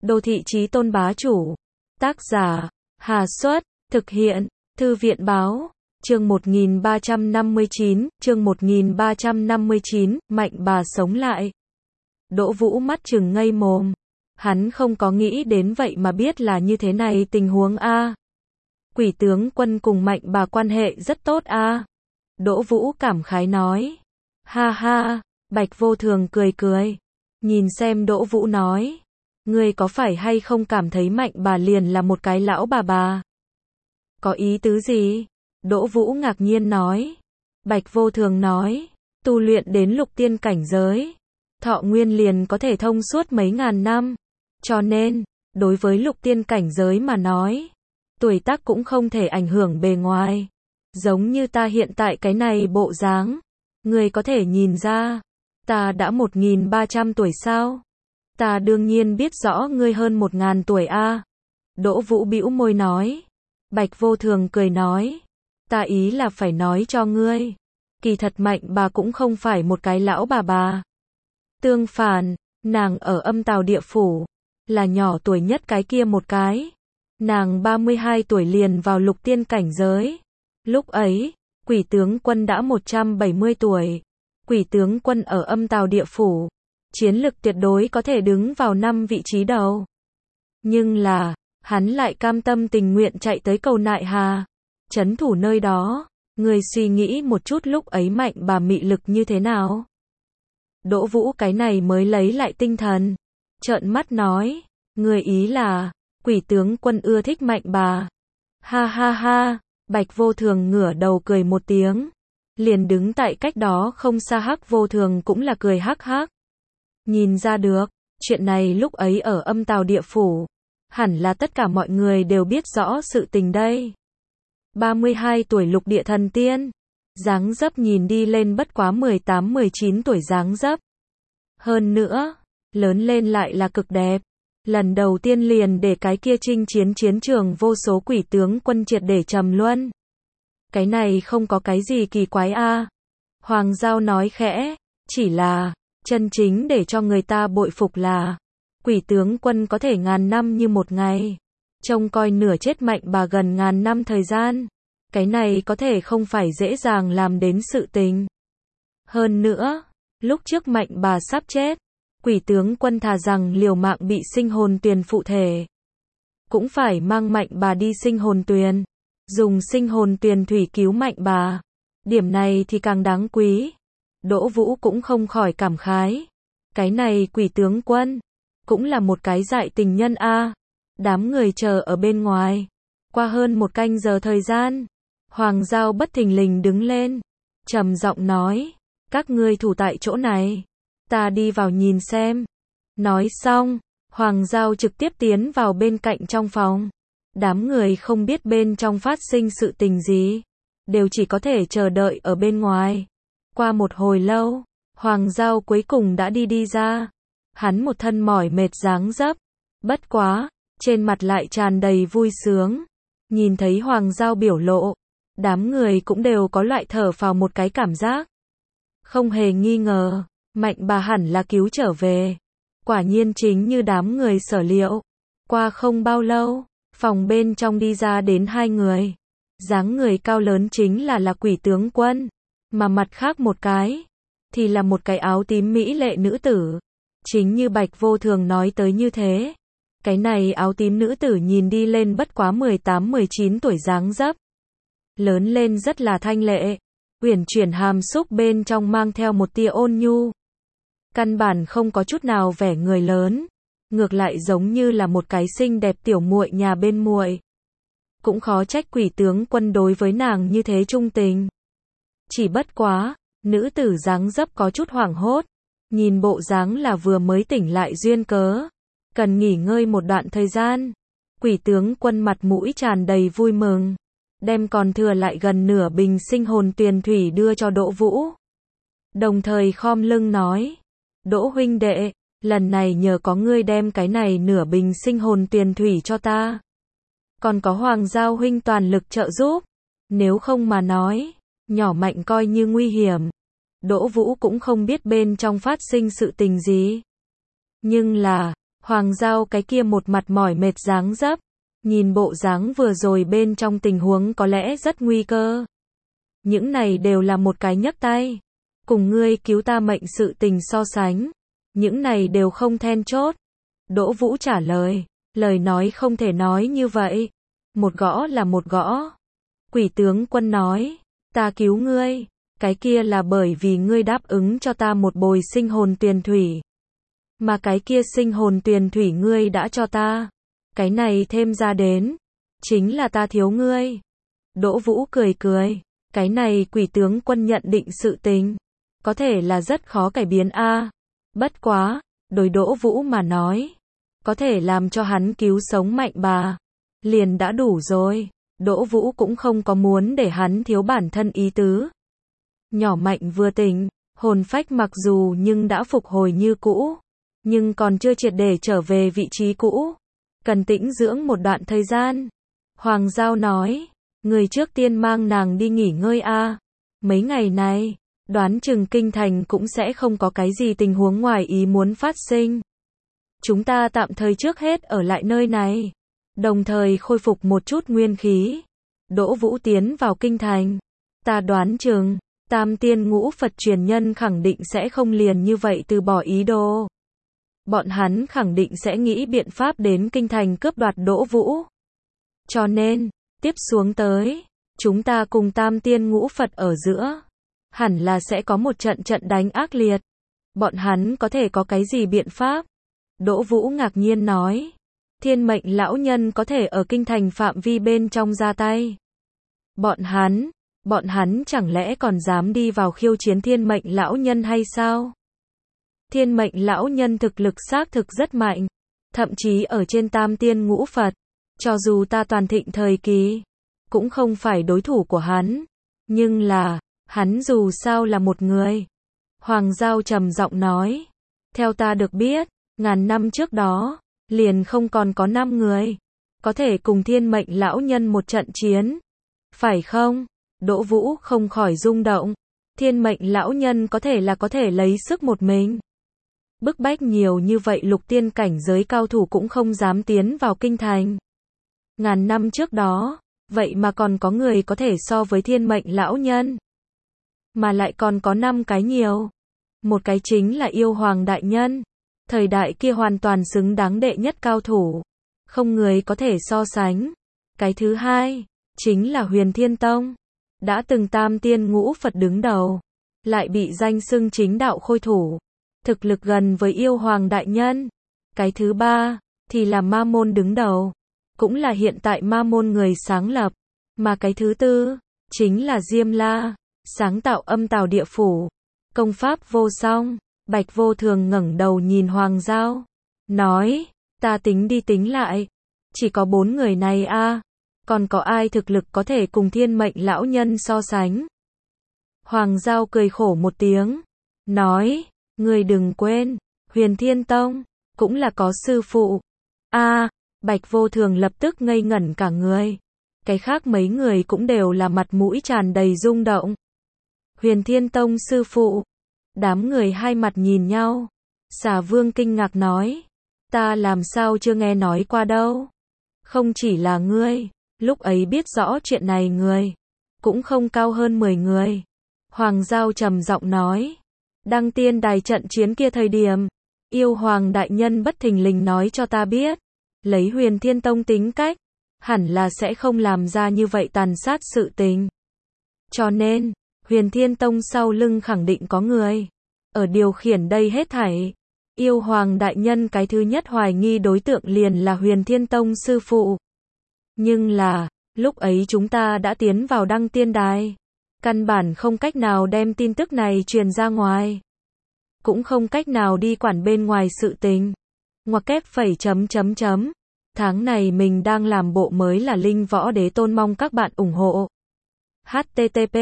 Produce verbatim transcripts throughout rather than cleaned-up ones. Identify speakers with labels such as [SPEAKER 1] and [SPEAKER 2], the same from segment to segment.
[SPEAKER 1] Đô thị chí tôn bá chủ. Tác giả, Hà Xuất, thực hiện, Thư viện báo. Chương một nghìn ba trăm năm mươi chín, chương một nghìn ba trăm năm mươi chín, Mạnh bà sống lại. Đỗ Vũ mắt trừng ngây mồm. Hắn không có nghĩ đến vậy mà biết là như thế này tình huống a. Quỷ tướng Quân cùng Mạnh bà quan hệ rất tốt a. Đỗ Vũ cảm khái nói. Ha ha, Bạch Vô Thường cười cười. Nhìn xem Đỗ Vũ nói. Ngươi có phải hay không cảm thấy Mạnh bà liền là một cái lão bà bà? Có ý tứ gì? Đỗ Vũ ngạc nhiên nói. Bạch Vô Thường nói. Tu luyện đến lục tiên cảnh giới. Thọ nguyên liền có thể thông suốt mấy ngàn năm. Cho nên, đối với lục tiên cảnh giới mà nói, tuổi tác cũng không thể ảnh hưởng bề ngoài. Giống như ta hiện tại cái này bộ dáng. Ngươi có thể nhìn ra, ta đã một nghìn ba trăm tuổi sao? Ta đương nhiên biết rõ ngươi hơn một ngàn tuổi a. Đỗ Vũ bĩu môi nói. Bạch Vô Thường cười nói. Ta ý là phải nói cho ngươi. Kỳ thật Mạnh bà cũng không phải một cái lão bà bà. Tương phản, nàng ở Âm Tào Địa Phủ, là nhỏ tuổi nhất cái kia một cái. Nàng ba mươi hai tuổi liền vào lục tiên cảnh giới. Lúc ấy, Quỷ tướng Quân đã một trăm bảy mươi tuổi. Quỷ tướng Quân ở Âm Tào Địa Phủ, chiến lực tuyệt đối có thể đứng vào năm vị trí đầu. Nhưng là, hắn lại cam tâm tình nguyện chạy tới cầu Nại Hà, trấn thủ nơi đó. Người suy nghĩ một chút lúc ấy Mạnh bà mị lực như thế nào? Đỗ Vũ cái này mới lấy lại tinh thần, trợn mắt nói, người ý là, Quỷ tướng Quân ưa thích Mạnh bà. Ha ha ha, Bạch Vô Thường ngửa đầu cười một tiếng, liền đứng tại cách đó không xa Hắc Vô Thường cũng là cười hắc hắc. Nhìn ra được, chuyện này lúc ấy ở Âm Tào Địa Phủ, hẳn là tất cả mọi người đều biết rõ sự tình đây. ba mươi hai tuổi lục địa thần tiên, dáng dấp nhìn đi lên bất quá mười tám mười chín tuổi dáng dấp. Hơn nữa, lớn lên lại là cực đẹp. Lần đầu tiên liền để cái kia chinh chiến chiến trường vô số quỷ tướng quân triệt để trầm luân. Cái này không có cái gì kỳ quái a. Hoàng Giao nói khẽ, chỉ là, chân chính để cho người ta bội phục là, Quỷ tướng Quân có thể ngàn năm như một ngày. Trông coi nửa chết Mạnh bà gần ngàn năm thời gian. Cái này có thể không phải dễ dàng làm đến sự tình. Hơn nữa, lúc trước Mạnh bà sắp chết, Quỷ tướng Quân thà rằng liều mạng bị sinh hồn tuyền phụ thể, cũng phải mang Mạnh bà đi sinh hồn tuyền, dùng sinh hồn tuyền thủy cứu Mạnh bà. Điểm này thì càng đáng quý. Đỗ Vũ cũng không khỏi cảm khái. Cái này Quỷ tướng Quân, cũng là một cái dại tình nhân a. Đám người chờ ở bên ngoài. Qua hơn một canh giờ thời gian, Hoàng Giao bất thình lình đứng lên, trầm giọng nói, các ngươi thủ tại chỗ này, ta đi vào nhìn xem. Nói xong, Hoàng Giao trực tiếp tiến vào bên cạnh trong phòng. Đám người không biết bên trong phát sinh sự tình gì, đều chỉ có thể chờ đợi ở bên ngoài. Qua một hồi lâu, Hoàng Giao cuối cùng đã đi đi ra. Hắn một thân mỏi mệt dáng dấp, bất quá, trên mặt lại tràn đầy vui sướng. Nhìn thấy Hoàng Giao biểu lộ, đám người cũng đều có loại thở phào một cái cảm giác. Không hề nghi ngờ, Mạnh bà hẳn là cứu trở về. Quả nhiên chính như đám người sở liệu. Qua không bao lâu, phòng bên trong đi ra đến hai người. Dáng người cao lớn chính là là Quỷ tướng Quân, mà mặt khác một cái, thì là một cái áo tím mỹ lệ nữ tử. Chính như Bạch Vô Thường nói tới như thế. Cái này áo tím nữ tử nhìn đi lên bất quá mười tám mười chín tuổi dáng dấp. Lớn lên rất là thanh lệ. Uyển chuyển hàm xúc bên trong mang theo một tia ôn nhu. Căn bản không có chút nào vẻ người lớn. Ngược lại giống như là một cái xinh đẹp tiểu muội nhà bên muội. Cũng khó trách Quỷ tướng Quân đối với nàng như thế trung tình. Chỉ bất quá, nữ tử dáng dấp có chút hoảng hốt. Nhìn bộ dáng là vừa mới tỉnh lại duyên cớ, cần nghỉ ngơi một đoạn thời gian. Quỷ tướng Quân mặt mũi tràn đầy vui mừng, đem còn thừa lại gần nửa bình sinh hồn tuyền thủy đưa cho Đỗ Vũ. Đồng thời khom lưng nói, Đỗ huynh đệ, lần này nhờ có ngươi đem cái này nửa bình sinh hồn tuyền thủy cho ta. Còn có Hoàng Giao huynh toàn lực trợ giúp, nếu không mà nói, nhỏ Mạnh coi như nguy hiểm. Đỗ Vũ cũng không biết bên trong phát sinh sự tình gì. Nhưng là, Hoàng Giao cái kia một mặt mỏi mệt dáng dấp, nhìn bộ dáng vừa rồi bên trong tình huống có lẽ rất nguy cơ. Những này đều là một cái nhấc tay, cùng ngươi cứu ta mệnh sự tình so sánh, những này đều không then chốt. Đỗ Vũ trả lời, lời nói không thể nói như vậy, một gõ là một gõ. Quỷ tướng quân nói, ta cứu ngươi, cái kia là bởi vì ngươi đáp ứng cho ta một bồi sinh hồn tuyền thủy. Mà cái kia sinh hồn tuyền thủy ngươi đã cho ta, cái này thêm ra đến, chính là ta thiếu ngươi. Đỗ Vũ cười cười, cái này quỷ tướng quân nhận định sự tình, có thể là rất khó cải biến a. Bất quá, đối Đỗ Vũ mà nói, có thể làm cho hắn cứu sống Mạnh Bà, liền đã đủ rồi. Đỗ Vũ cũng không có muốn để hắn thiếu bản thân ý tứ. Nhỏ Mạnh vừa tỉnh, hồn phách mặc dù nhưng đã phục hồi như cũ, nhưng còn chưa triệt để trở về vị trí cũ, cần tĩnh dưỡng một đoạn thời gian. Hoàng Giao nói, người trước tiên mang nàng đi nghỉ ngơi a. Mấy ngày này, đoán chừng kinh thành cũng sẽ không có cái gì tình huống ngoài ý muốn phát sinh. Chúng ta tạm thời trước hết ở lại nơi này, đồng thời khôi phục một chút nguyên khí. Đỗ Vũ tiến vào kinh thành, ta đoán chừng Tam Tiên Ngũ Phật truyền nhân khẳng định sẽ không liền như vậy từ bỏ ý đồ. Bọn hắn khẳng định sẽ nghĩ biện pháp đến kinh thành cướp đoạt Đỗ Vũ. Cho nên, tiếp xuống tới, chúng ta cùng Tam Tiên Ngũ Phật ở giữa, hẳn là sẽ có một trận trận đánh ác liệt. Bọn hắn có thể có cái gì biện pháp? Đỗ Vũ ngạc nhiên nói, Thiên Mệnh lão nhân có thể ở kinh thành phạm vi bên trong ra tay. Bọn hắn, bọn hắn chẳng lẽ còn dám đi vào khiêu chiến Thiên Mệnh lão nhân hay sao? Thiên Mệnh lão nhân thực lực xác thực rất mạnh, thậm chí ở trên Tam Tiên Ngũ Phật, cho dù ta toàn thịnh thời kỳ, cũng không phải đối thủ của hắn. Nhưng là, hắn dù sao là một người. Hoàng Giao trầm giọng nói, theo ta được biết, ngàn năm trước đó, liền không còn có năm người có thể cùng Thiên Mệnh lão nhân một trận chiến. Phải không? Đỗ Vũ không khỏi rung động. Thiên Mệnh lão nhân có thể là có thể lấy sức một mình bức bách nhiều như vậy lục tiên cảnh giới cao thủ cũng không dám tiến vào kinh thành. Ngàn năm trước đó, vậy mà còn có người có thể so với Thiên Mệnh lão nhân. Mà lại còn có năm cái nhiều. Một cái chính là Yêu Hoàng đại nhân. Thời đại kia hoàn toàn xứng đáng đệ nhất cao thủ, không người có thể so sánh. Cái thứ hai, chính là Huyền Thiên Tông. Đã từng Tam Tiên Ngũ Phật đứng đầu, lại bị danh xưng chính đạo khôi thủ, thực lực gần với Yêu Hoàng đại nhân. Cái thứ ba, thì là Ma Môn đứng đầu, cũng là hiện tại Ma Môn người sáng lập. Mà cái thứ tư, chính là Diêm La, sáng tạo Âm Tào Địa Phủ, công pháp vô song. Bạch Vô Thường ngẩng đầu nhìn Hoàng Giao, nói, ta tính đi tính lại, chỉ có bốn người này a, còn có ai thực lực có thể cùng Thiên Mệnh lão nhân so sánh? Hoàng Giao cười khổ một tiếng, nói, ngươi đừng quên, Huyền Thiên Tông cũng là có sư phụ. A, Bạch Vô Thường lập tức ngây ngẩn cả người. Cái khác mấy người cũng đều là mặt mũi tràn đầy rung động. Huyền Thiên Tông sư phụ? Đám người hai mặt nhìn nhau. Xà Vương kinh ngạc nói, ta làm sao chưa nghe nói qua đâu. Không chỉ là ngươi, lúc ấy biết rõ chuyện này người, cũng không cao hơn mười người. Hoàng Giao trầm giọng nói, Đăng Tiên đài trận chiến kia thời điểm, Yêu Hoàng đại nhân bất thình lình nói cho ta biết, lấy Huyền Thiên Tông tính cách, hẳn là sẽ không làm ra như vậy tàn sát sự tình. Cho nên, Huyền Thiên Tông sau lưng khẳng định có người ở điều khiển đây hết thảy. Yêu Hoàng đại nhân cái thứ nhất hoài nghi đối tượng liền là Huyền Thiên Tông sư phụ. Nhưng là, lúc ấy chúng ta đã tiến vào Đăng Tiên đài, căn bản không cách nào đem tin tức này truyền ra ngoài, cũng không cách nào đi quản bên ngoài sự tình. Ngoặc kép phẩy chấm chấm chấm. Tháng này mình đang làm bộ mới là Linh Võ Đế Tôn, mong các bạn ủng hộ. H T T P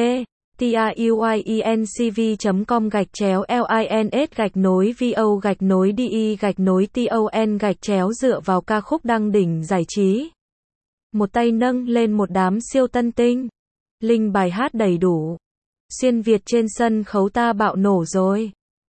[SPEAKER 1] TIUIENCV chấm com gạch chéo LINS gạch nối VO gạch nối DE gạch nối TON gạch chéo dựa vào ca khúc đăng đỉnh giải trí. Một tay nâng lên một đám siêu tân tinh. Linh bài hát đầy đủ. Xuyên Việt trên sân khấu ta bạo nổ rồi.